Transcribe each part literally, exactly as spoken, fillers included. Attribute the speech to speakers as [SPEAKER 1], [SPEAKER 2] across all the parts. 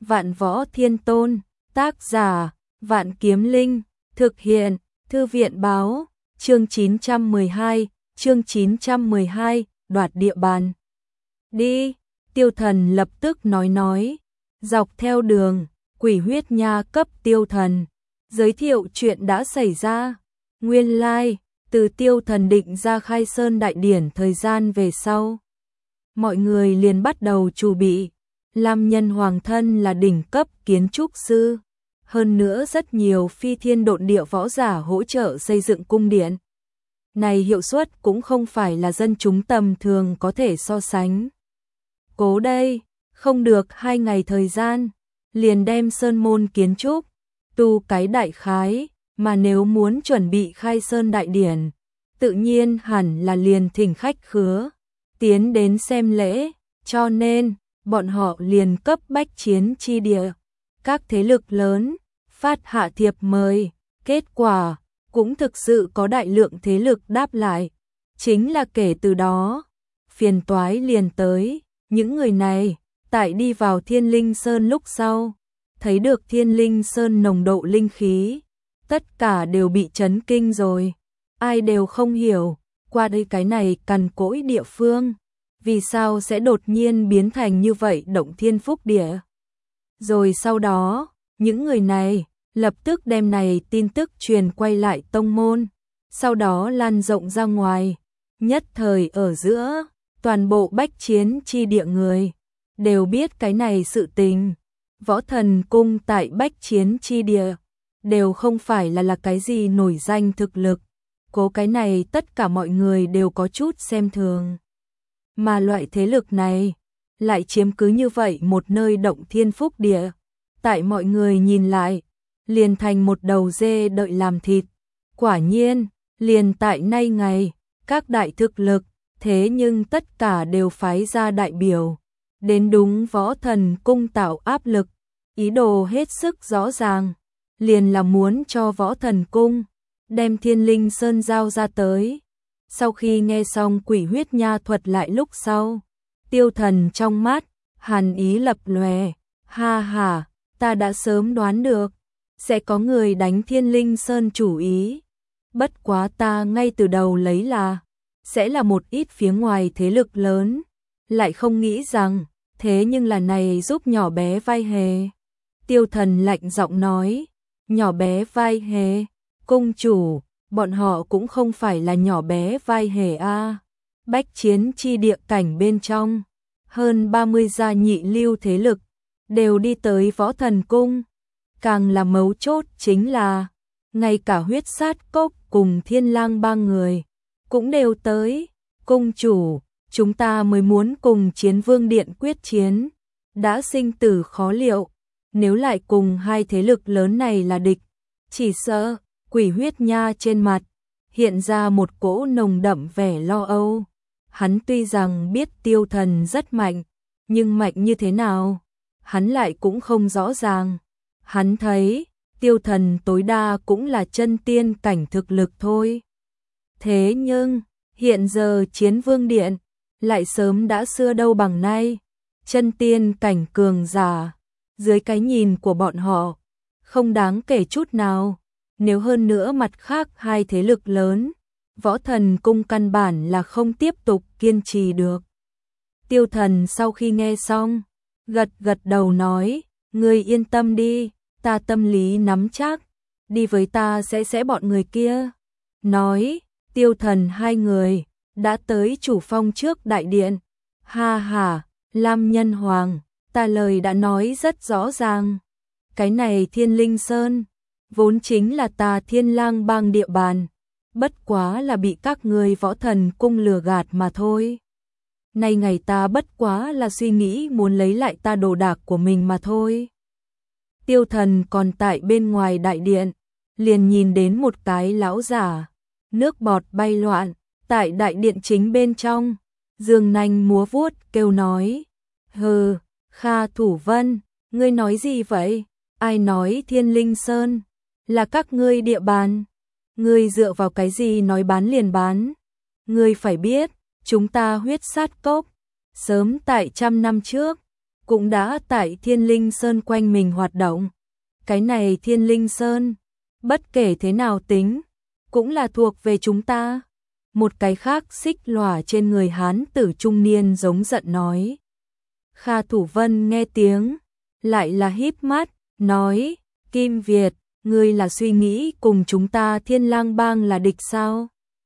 [SPEAKER 1] Vạn Võ Thiên Tôn, tác giả, Vạn Kiếm Linh, thực hiện, Thư viện báo, chương chín trăm mười hai, chương chín trăm mười hai, đoạt địa bàn. Đi, Tiêu Thần lập tức nói nói, dọc theo đường, Quỷ Huyết Nha cấp Tiêu Thần, giới thiệu chuyện đã xảy ra. Nguyên lai, like, từ Tiêu Thần định ra khai sơn đại điển thời gian về sau, mọi người liền bắt đầu chuẩn bị. Lam Nhân Hoàng thân là đỉnh cấp kiến trúc sư, hơn nữa rất nhiều phi thiên độn địa võ giả hỗ trợ xây dựng cung điện. Này hiệu suất cũng không phải là dân chúng tầm thường có thể so sánh. Cố đây, không được hai ngày thời gian, liền đem sơn môn kiến trúc, tu cái đại khái, mà nếu muốn chuẩn bị khai sơn đại điển, tự nhiên hẳn là liền thỉnh khách khứa, tiến đến xem lễ, cho nên bọn họ liền cấp bách chiến chi địa, các thế lực lớn, phát hạ thiệp mời, kết quả, cũng thực sự có đại lượng thế lực đáp lại. Chính là kể từ đó, phiền toái liền tới, những người này, tại đi vào Thiên Linh Sơn lúc sau, thấy được Thiên Linh Sơn nồng độ linh khí, tất cả đều bị chấn kinh rồi, ai đều không hiểu, qua đây cái này cằn cỗi địa phương. Vì sao sẽ đột nhiên biến thành như vậy động thiên phúc địa? Rồi sau đó, những người này lập tức đem này tin tức truyền quay lại tông môn, sau đó lan rộng ra ngoài, nhất thời ở giữa, toàn bộ bách chiến chi địa người đều biết cái này sự tình. Võ Thần Cung tại bách chiến chi địa đều không phải là là cái gì nổi danh thực lực, cố cái này tất cả mọi người đều có chút xem thường. Mà loại thế lực này lại chiếm cứ như vậy một nơi động thiên phúc địa, tại mọi người nhìn lại, liền thành một đầu dê đợi làm thịt. Quả nhiên, liền tại nay ngày, các đại thực lực, thế nhưng tất cả đều phái ra đại biểu, đến đúng Võ Thần Cung tạo áp lực, ý đồ hết sức rõ ràng, liền là muốn cho Võ Thần Cung đem Thiên Linh Sơn giao ra tới. Sau khi nghe xong Quỷ Huyết Nha thuật lại lúc sau, Tiêu Thần trong mắt, hàn ý lập lòe, ha ha, ta đã sớm đoán được, sẽ có người đánh Thiên Linh Sơn chủ ý. Bất quá ta ngay từ đầu lấy là, sẽ là một ít phía ngoài thế lực lớn, lại không nghĩ rằng, thế nhưng là này giúp nhỏ bé vai hề. Tiêu Thần lạnh giọng nói, nhỏ bé vai hề, cung chủ. Bọn họ cũng không phải là nhỏ bé vai hề a. À. Bách chiến chi địa cảnh bên trong, hơn ba mươi gia nhị lưu thế lực, đều đi tới Võ Thần Cung. Càng là mấu chốt chính là, ngay cả huyết sát cốc cùng thiên lang ba người, cũng đều tới. Cung chủ, chúng ta mới muốn cùng Chiến Vương Điện quyết chiến, đã sinh tử khó liệu, nếu lại cùng hai thế lực lớn này là địch, chỉ sợ Quỷ Huyết Nha trên mặt hiện ra một cỗ nồng đậm vẻ lo âu. Hắn tuy rằng biết Tiêu Thần rất mạnh, nhưng mạnh như thế nào, hắn lại cũng không rõ ràng. Hắn thấy, Tiêu Thần tối đa cũng là chân tiên cảnh thực lực thôi. Thế nhưng, hiện giờ Chiến Vương Điện lại sớm đã xưa đâu bằng nay, chân tiên cảnh cường giả, dưới cái nhìn của bọn họ, không đáng kể chút nào. Nếu hơn nữa mặt khác hai thế lực lớn, Võ Thần Cung căn bản là không tiếp tục kiên trì được. Tiêu Thần sau khi nghe xong, gật gật đầu nói, ngươi yên tâm đi, ta tâm lý nắm chắc, đi với ta sẽ sẽ bọn người kia. Nói, Tiêu Thần hai người, đã tới chủ phong trước đại điện. Ha ha, Lam Nhân Hoàng, ta lời đã nói rất rõ ràng. Cái này Thiên Linh Sơn vốn chính là ta Thiên Lang Bang địa bàn, bất quá là bị các ngươi Võ Thần Cung lừa gạt mà thôi. Nay ngày ta bất quá là suy nghĩ muốn lấy lại ta đồ đạc của mình mà thôi. Tiêu Thần còn tại bên ngoài đại điện, liền nhìn đến một cái lão giả, nước bọt bay loạn, tại đại điện chính bên trong, giương nanh múa vuốt kêu nói, hừ, Kha Thủ Vân, ngươi nói gì vậy? Ai nói Thiên Linh Sơn là các ngươi địa bàn? Ngươi dựa vào cái gì nói bán liền bán? Ngươi phải biết, chúng ta huyết sát cốc, sớm tại trăm năm trước, cũng đã tại Thiên Linh Sơn quanh mình hoạt động. Cái này Thiên Linh Sơn, bất kể thế nào tính, cũng là thuộc về chúng ta. Một cái khác xích lòa trên người hán tử trung niên giống giận nói. Kha Thủ Vân nghe tiếng, lại là híp mắt, nói, Kim Việt, ngươi là suy nghĩ cùng chúng ta Thiên Lang Bang là địch sao?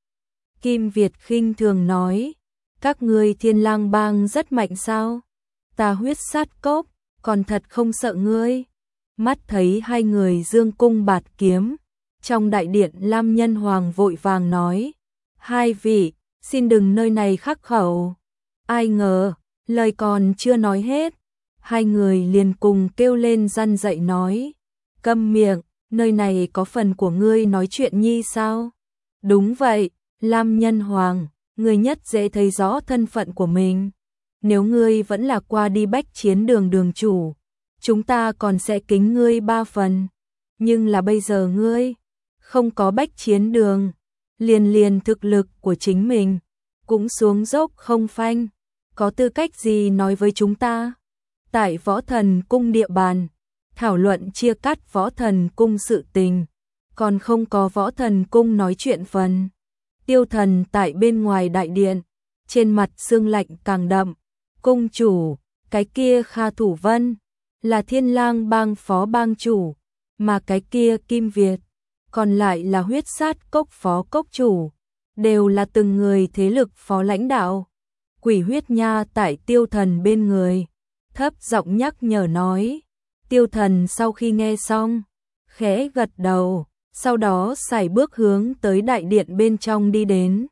[SPEAKER 1] Kim Việt khinh thường nói, các ngươi Thiên Lang Bang rất mạnh sao? Ta huyết sát cốc, còn thật không sợ ngươi. Mắt thấy hai người dương cung bạt kiếm, trong đại điện Lam Nhân Hoàng vội vàng nói, hai vị, xin đừng nơi này khắc khẩu. Ai ngờ, lời còn chưa nói hết, hai người liền cùng kêu lên răn dậy nói, câm miệng, nơi này có phần của ngươi nói chuyện nhi sao? Đúng vậy, Lam Nhân Hoàng, ngươi nhất dễ thấy rõ thân phận của mình. Nếu ngươi vẫn là qua đi bách chiến đường đường chủ, chúng ta còn sẽ kính ngươi ba phần. Nhưng là bây giờ ngươi không có bách chiến đường, liền liền thực lực của chính mình cũng xuống dốc không phanh, có tư cách gì nói với chúng ta? Tại Võ Thần Cung địa bàn, thảo luận chia cắt Võ Thần Cung sự tình, còn không có Võ Thần Cung nói chuyện phần. Tiêu Thần tại bên ngoài đại điện, trên mặt sương lạnh càng đậm. Cung chủ, cái kia Kha Thủ Vân là Thiên Lang Bang phó bang chủ, mà cái kia Kim Việt còn lại là huyết sát cốc phó cốc chủ, đều là từng người thế lực phó lãnh đạo. Quỷ huyết nha tại Tiêu Thần bên người, thấp giọng nhắc nhở nói. Tiêu Thần sau khi nghe xong, khẽ gật đầu, sau đó sải bước hướng tới đại điện bên trong đi đến.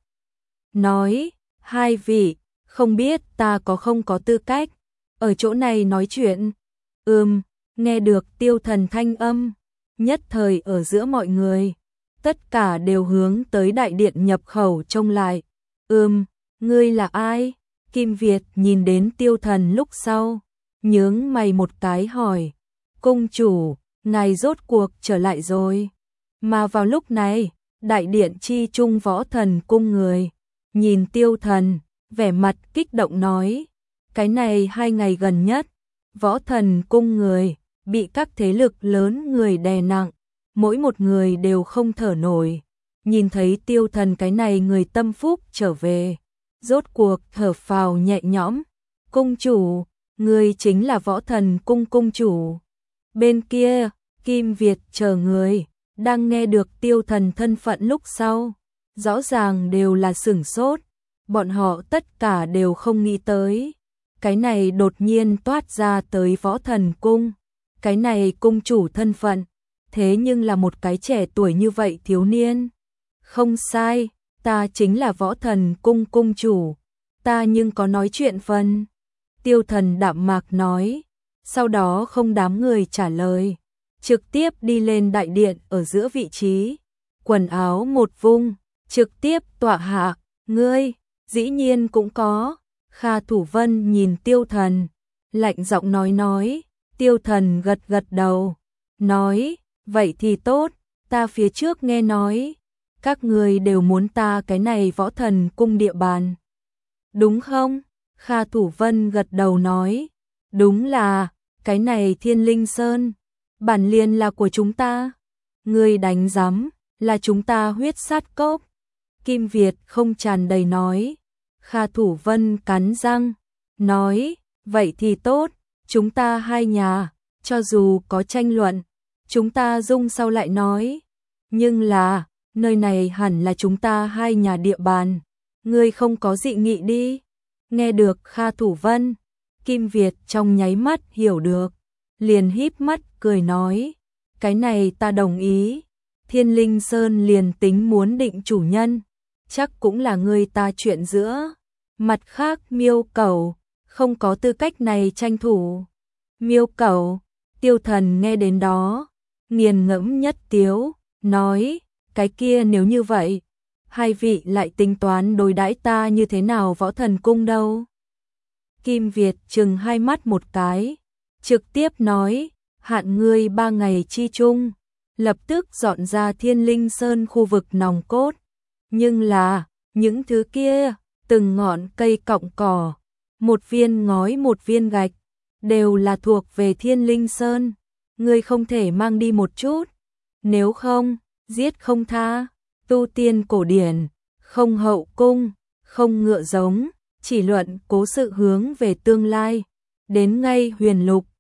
[SPEAKER 1] Nói, hai vị, không biết ta có không có tư cách ở chỗ này nói chuyện. Ừm, nghe được Tiêu Thần thanh âm, nhất thời ở giữa mọi người, tất cả đều hướng tới đại điện nhập khẩu trông lại. Ừm, ngươi là ai? Kim Việt nhìn đến Tiêu Thần lúc sau, nhướng mày một cái hỏi, cung chủ, ngài rốt cuộc trở lại rồi. Mà vào lúc này, đại điện chi trung Võ Thần Cung người, nhìn Tiêu Thần, vẻ mặt kích động nói, cái này hai ngày gần nhất, Võ Thần Cung người, bị các thế lực lớn người đè nặng, mỗi một người đều không thở nổi. Nhìn thấy Tiêu Thần cái này người tâm phúc trở về, rốt cuộc thở phào nhẹ nhõm. Cung chủ, người chính là Võ Thần Cung cung chủ. Bên kia, Kim Việt chờ người, đang nghe được Tiêu Thần thân phận lúc sau, rõ ràng đều là sửng sốt. Bọn họ tất cả đều không nghĩ tới, cái này đột nhiên toát ra tới Võ Thần Cung, cái này cung chủ thân phận, thế nhưng là một cái trẻ tuổi như vậy thiếu niên. Không sai, ta chính là Võ Thần Cung cung chủ, ta nhưng có nói chuyện phần. Tiêu Thần đạm mạc nói, sau đó không đám người trả lời, trực tiếp đi lên đại điện ở giữa vị trí, quần áo một vung, trực tiếp tọa hạ. Ngươi, dĩ nhiên cũng có. Kha Thủ Vân nhìn Tiêu Thần, lạnh giọng nói nói. Tiêu Thần gật gật đầu, nói, vậy thì tốt, ta phía trước nghe nói, các người đều muốn ta cái này Võ Thần Cung địa bàn. Đúng không? Kha Thủ Vân gật đầu nói, đúng là, cái này Thiên Linh Sơn, bản liền là của chúng ta. Ngươi đánh giám, là chúng ta huyết sát cốc. Kim Việt không tràn đầy nói. Kha Thủ Vân cắn răng, nói, vậy thì tốt, chúng ta hai nhà, cho dù có tranh luận, chúng ta dung sau lại nói. Nhưng là, nơi này hẳn là chúng ta hai nhà địa bàn, ngươi không có dị nghị đi. Nghe được Kha Thủ Vân, Kim Việt trong nháy mắt hiểu được, liền híp mắt cười nói, cái này ta đồng ý. Thiên Linh Sơn liền tính muốn định chủ nhân, chắc cũng là người ta chuyện giữa. Mặt khác Miêu Cẩu không có tư cách này tranh thủ. Miêu Cẩu, Tiêu Thần nghe đến đó, nghiền ngẫm nhất tiếu, nói, cái kia nếu như vậy, hai vị lại tính toán đối đãi ta như thế nào Võ Thần Cung đâu? Kim Việt chừng hai mắt một cái, trực tiếp nói, hạn ngươi ba ngày chi chung, lập tức dọn ra Thiên Linh Sơn khu vực nòng cốt. Nhưng là, những thứ kia, từng ngọn cây cọng cỏ, một viên ngói một viên gạch, đều là thuộc về Thiên Linh Sơn, ngươi không thể mang đi một chút, nếu không, giết không tha. Tu tiên cổ điển, không hậu cung, không ngựa giống, chỉ luận cố sự hướng về tương lai, đến ngay huyền lục,